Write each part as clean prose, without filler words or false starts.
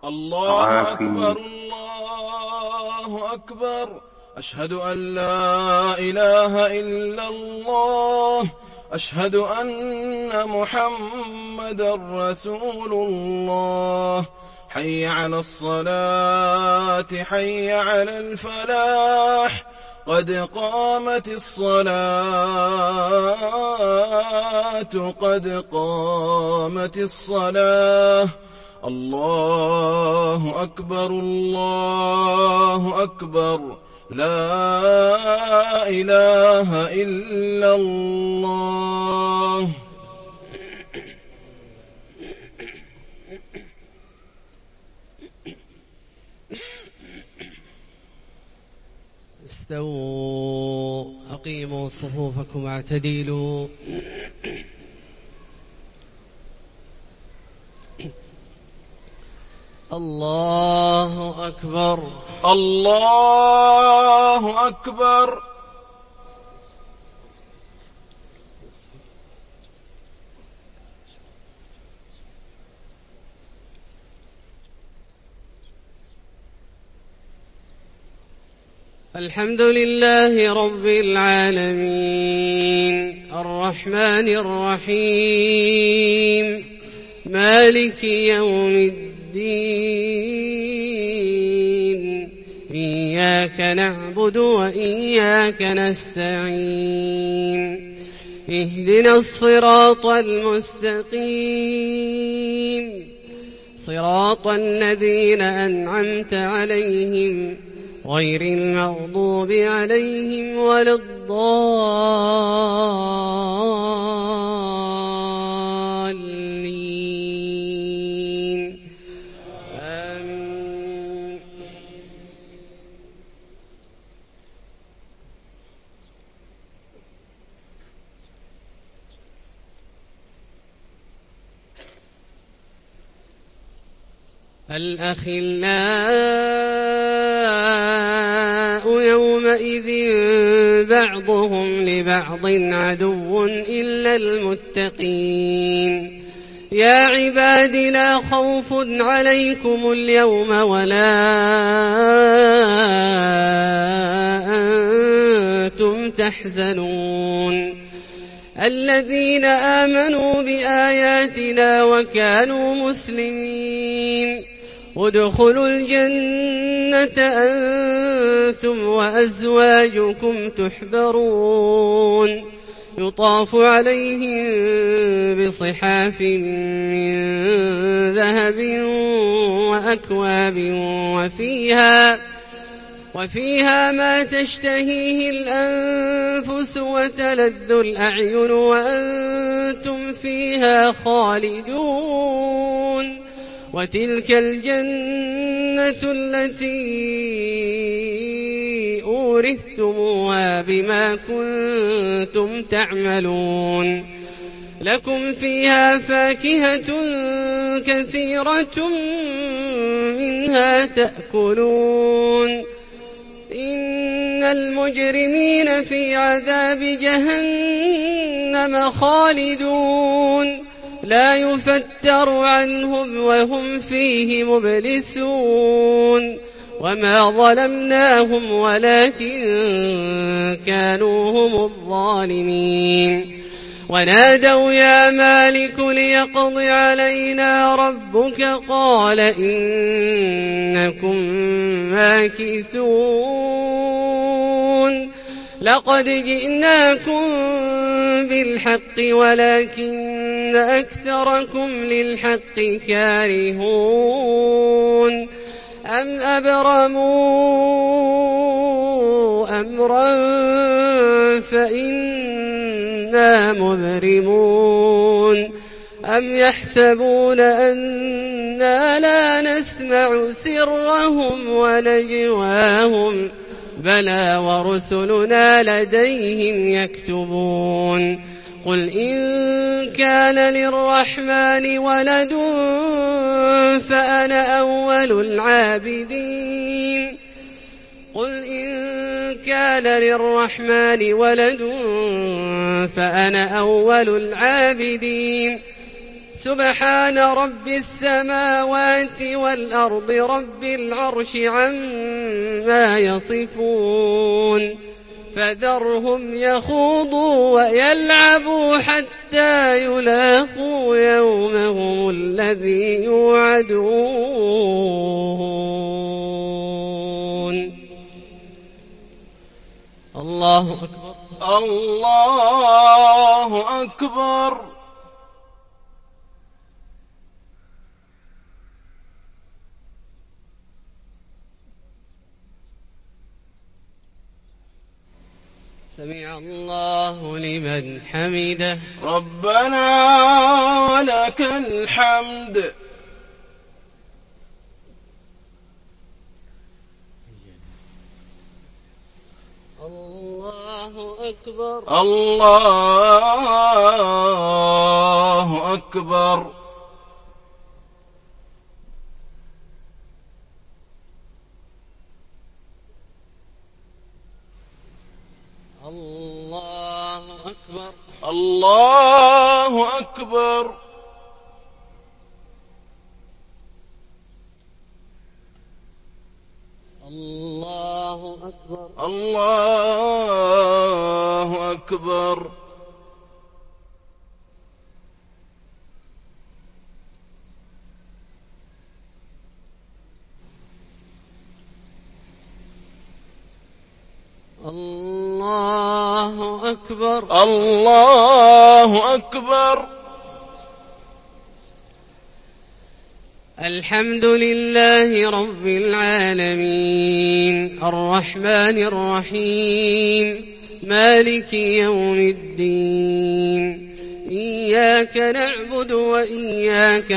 الله أكبر الله أكبر. أشهد أن لا إله إلا الله. أشهد أن محمدا رسول الله. حي على الصلاة حي على الفلاح. قد قامت الصلاة قد قامت الصلاة. الله أكبر الله أكبر. لا إله إلا الله. استووا أقيموا صفوفكم واعتدلوا. الله أكبر الله أكبر. الحمد لله رب العالمين الرحمن الرحيم مالك يوم الدين. إياك نعبد وإياك نستعين. اهدنا الصراط المستقيم صراط الذين أنعمت عليهم غير المغضوب عليهم ولا الضالين. آمين. الأخلاء يومئذ بعضهم لبعض عدو إلا المتقين. يا عباد لا خوف عليكم اليوم ولا أنتم تحزنون. الذين آمنوا بآياتنا وكانوا مسلمين ادخلوا الجنة أنتم وأزواجكم تحبرون. يطاف عليهم بصحاف من ذهب وأكواب وفيها ما تشتهيه الأنفس وتلذ الأعين وأنتم فيها خالدون. وتلك الجنة التي أورثتموها بما كنتم تعملون. لكم فيها فاكهة كثيرة منها تأكلون. إن المجرمين في عذاب جهنم خالدون لا يفتر عنهم وهم فيه مبلسون. وما ظلمناهم ولكن كانوا هم الظالمين. ونادوا يا مالك ليقض علينا ربك قال إنكم ماكثون. لقد جئناكم بالحق ولكن أكثركم للحق كارهون. أم أبرموا أمرا فإنا مبرمون. أم يحسبون أنا لا نسمع سرهم ونجواهم بلى ورسلنا لديهم يكتبون. قل إن كان للرحمن ولد فأنا أول العابدين. قل إن كان للرحمن ولد فأنا أول العابدين. سبحان رب السماوات والأرض رب العرش عما يصفون فذرهم يخوضوا ويلعبوا حتى يلاقوا يومهم الذي يوعدون. الله أكبر. الله أكبر. سمع الله لمن حمده. ربنا ولك الحمد. الله أكبر. الله أكبر. الله أكبر. الله أكبر. الله أكبر. الله أكبر. الله أكبر. الله أكبر. الحمد لله رب العالمين الرحمن الرحيم مالك يوم الدين إياك نعبد وإياك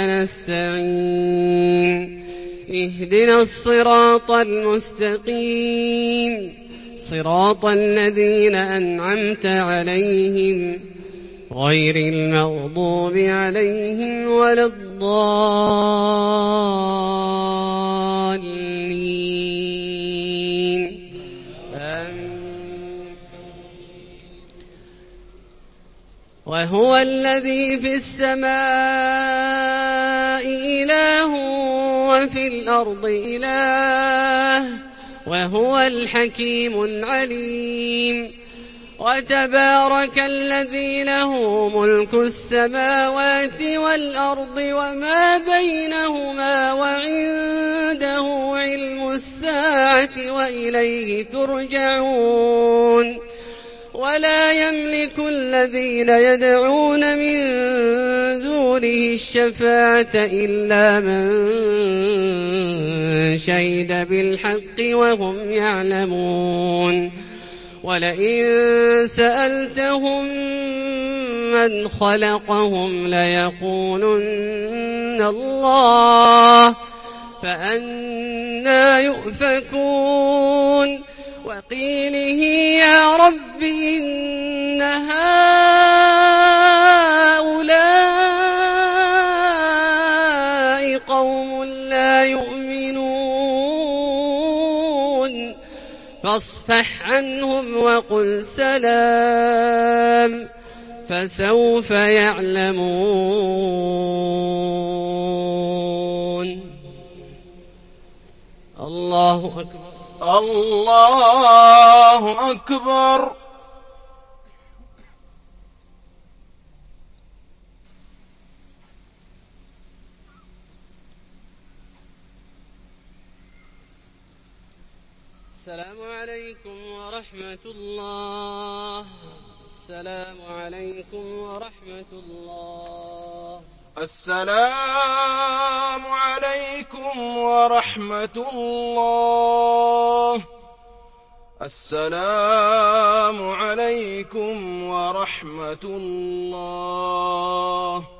نستعين اهدنا الصراط المستقيم صراط الذين أنعمت عليهم غير المغضوب عليهم ولا الضالين آمين. وهو الذي في السماء إله وفي الأرض إله وهو الحكيم العليم. وتبارك الذي له ملك السماوات والأرض وما بينهما وعنده علم الساعة وإليه ترجعون. ولا يملك الذين يدعون من دونه الشفاعة إلا من شهد بالحق وهم يعلمون. ولئن سألتهم من خلقهم ليقولن الله فأنى يؤفكون. وقيله يا رب إن هؤلاء قوم لا يؤمنون فاصفح عنهم وقل سلام فسوف يعلمون. الله أكبر. الله أكبر. السلام عليكم ورحمة الله. السلام عليكم ورحمة الله. السلام عليكم ورحمة الله. السلام عليكم ورحمة الله.